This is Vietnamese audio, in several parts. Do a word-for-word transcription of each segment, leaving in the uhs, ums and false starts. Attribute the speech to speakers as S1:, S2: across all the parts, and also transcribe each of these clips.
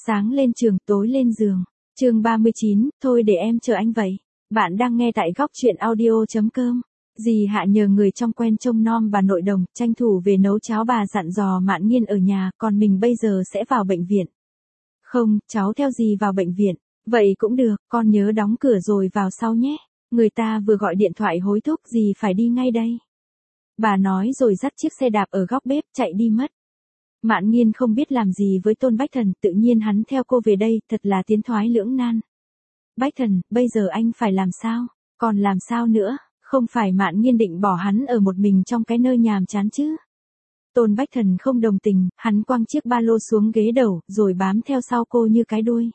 S1: Sáng lên trường, tối lên giường. Chương ba mươi chín, thôi để em chờ anh vậy. Bạn đang nghe tại góc truyện audio chấm com. Dì Hạ nhờ người trong quen trông nom bà nội đồng, tranh thủ về nấu cháo. Bà dặn dò Mạn Nghiên ở nhà, còn mình bây giờ sẽ vào bệnh viện. Không, cháu theo dì vào bệnh viện. Vậy cũng được, con nhớ đóng cửa rồi vào sau nhé. Người ta vừa gọi điện thoại hối thúc dì phải đi ngay đây. Bà nói rồi dắt chiếc xe đạp ở góc bếp chạy đi mất. Mạn Nghiên không biết làm gì với Tôn Bách Thần, tự nhiên hắn theo cô về đây, thật là tiến thoái lưỡng nan. Bách Thần, bây giờ anh phải làm sao? Còn làm sao nữa? Không phải Mạn Nghiên định bỏ hắn ở một mình trong cái nơi nhàm chán chứ? Tôn Bách Thần không đồng tình, hắn quăng chiếc ba lô xuống ghế đầu, rồi bám theo sau cô như cái đuôi.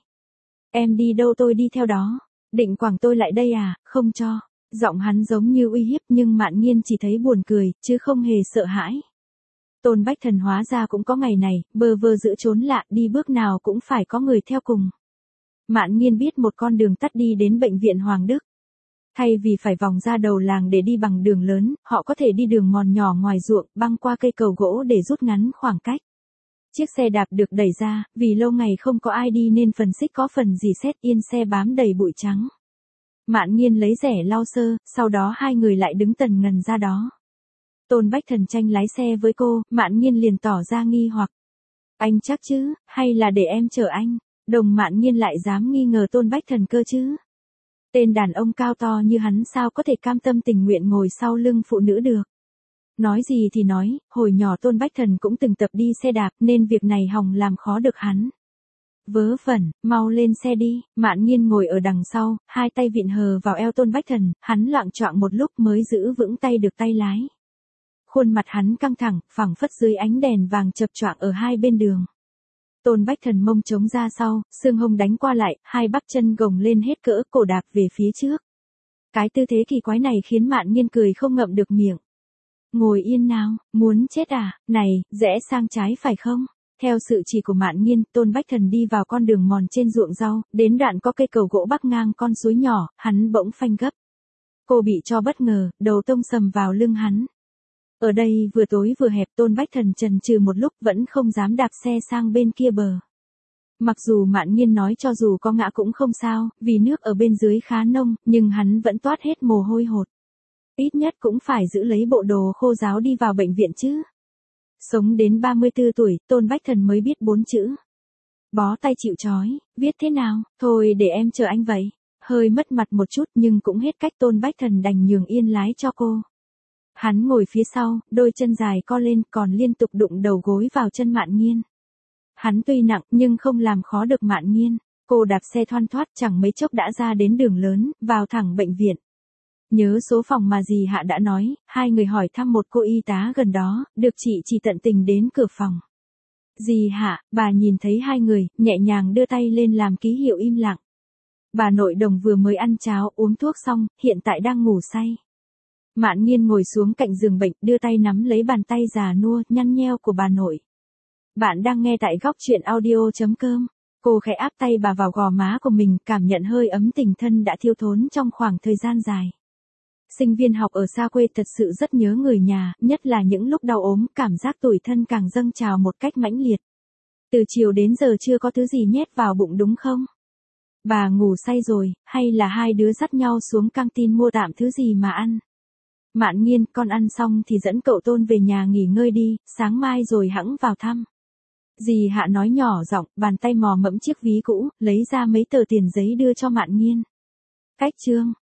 S1: Em đi đâu tôi đi theo đó. Định quẳng tôi lại đây à, không cho. Giọng hắn giống như uy hiếp, nhưng Mạn Nghiên chỉ thấy buồn cười, chứ không hề sợ hãi. Tôn Bách Thần hóa ra cũng có ngày này, bơ vơ giữa chốn lạ, đi bước nào cũng phải có người theo cùng. Mạn Nghiên biết một con đường tắt đi đến bệnh viện Hoàng Đức. Thay vì phải vòng ra đầu làng để đi bằng đường lớn, họ có thể đi đường mòn nhỏ ngoài ruộng, băng qua cây cầu gỗ để rút ngắn khoảng cách. Chiếc xe đạp được đẩy ra, vì lâu ngày không có ai đi nên phần xích có phần rỉ sét, yên xe bám đầy bụi trắng. Mạn Nghiên lấy rẻ lau sơ, sau đó hai người lại đứng tần ngần ra đó. Tôn Bách Thần tranh lái xe với cô, Mạn Nghiên liền tỏ ra nghi hoặc. Anh chắc chứ, hay là để em chở anh? Đồng Mạn Nghiên lại dám nghi ngờ Tôn Bách Thần cơ chứ? Tên đàn ông cao to như hắn sao có thể cam tâm tình nguyện ngồi sau lưng phụ nữ được? Nói gì thì nói, hồi nhỏ Tôn Bách Thần cũng từng tập đi xe đạp nên việc này hòng làm khó được hắn. Vớ vẩn, mau lên xe đi. Mạn Nghiên ngồi ở đằng sau, hai tay vịn hờ vào eo Tôn Bách Thần, hắn loạng choạng một lúc mới giữ vững tay được tay lái. Khuôn mặt hắn căng thẳng, phẳng phất dưới ánh đèn vàng chập choạng ở hai bên đường. Tôn Bách Thần mông trống ra sau, xương hông đánh qua lại, hai bắp chân gồng lên hết cỡ, cổ đạp về phía trước. Cái tư thế kỳ quái này khiến Mạn Nghiên cười không ngậm được miệng. Ngồi yên nào, muốn chết à, này, rẽ sang trái phải không? Theo sự chỉ của Mạn Nghiên, Tôn Bách Thần đi vào con đường mòn trên ruộng rau, đến đoạn có cây cầu gỗ bắc ngang con suối nhỏ, hắn bỗng phanh gấp. Cô bị cho bất ngờ, đầu tông sầm vào lưng hắn. Ở đây vừa tối vừa hẹp, Tôn Bách Thần chần chừ một lúc vẫn không dám đạp xe sang bên kia bờ. Mặc dù Mạn Nghiên nói cho dù có ngã cũng không sao, vì nước ở bên dưới khá nông, nhưng hắn vẫn toát hết mồ hôi hột. Ít nhất cũng phải giữ lấy bộ đồ khô ráo đi vào bệnh viện chứ. Sống đến ba mươi tư tuổi, Tôn Bách Thần mới biết bốn chữ. Bó tay chịu trói, viết thế nào, thôi để em chờ anh vậy. Hơi mất mặt một chút nhưng cũng hết cách, Tôn Bách Thần đành nhường yên lái cho cô. Hắn ngồi phía sau, đôi chân dài co lên còn liên tục đụng đầu gối vào chân Mạn Nghiên. Hắn tuy nặng nhưng không làm khó được Mạn Nghiên. Cô đạp xe thoăn thoắt chẳng mấy chốc đã ra đến đường lớn, vào thẳng bệnh viện. Nhớ số phòng mà dì Hạ đã nói, hai người hỏi thăm một cô y tá gần đó, được chị chỉ tận tình đến cửa phòng. Dì Hạ, bà nhìn thấy hai người, nhẹ nhàng đưa tay lên làm ký hiệu im lặng. Bà nội đồng vừa mới ăn cháo uống thuốc xong, hiện tại đang ngủ say. Mạn Nghiên ngồi xuống cạnh giường bệnh, đưa tay nắm lấy bàn tay già nua, nhăn nheo của bà nội. Bạn đang nghe tại góc truyện audio chấm com. Cô khẽ áp tay bà vào gò má của mình, cảm nhận hơi ấm tình thân đã thiêu thốn trong khoảng thời gian dài. Sinh viên học ở xa quê thật sự rất nhớ người nhà, nhất là những lúc đau ốm, cảm giác tủi thân càng dâng trào một cách mãnh liệt. Từ chiều đến giờ chưa có thứ gì nhét vào bụng đúng không? Bà ngủ say rồi, hay là hai đứa dắt nhau xuống căng tin mua tạm thứ gì mà ăn? Mạn Nghiên, con ăn xong thì dẫn cậu Tôn về nhà nghỉ ngơi đi, sáng mai rồi hẵng vào thăm. Dì Hạ nói nhỏ giọng, bàn tay mò mẫm chiếc ví cũ, lấy ra mấy tờ tiền giấy đưa cho Mạn Nghiên. Cách chương,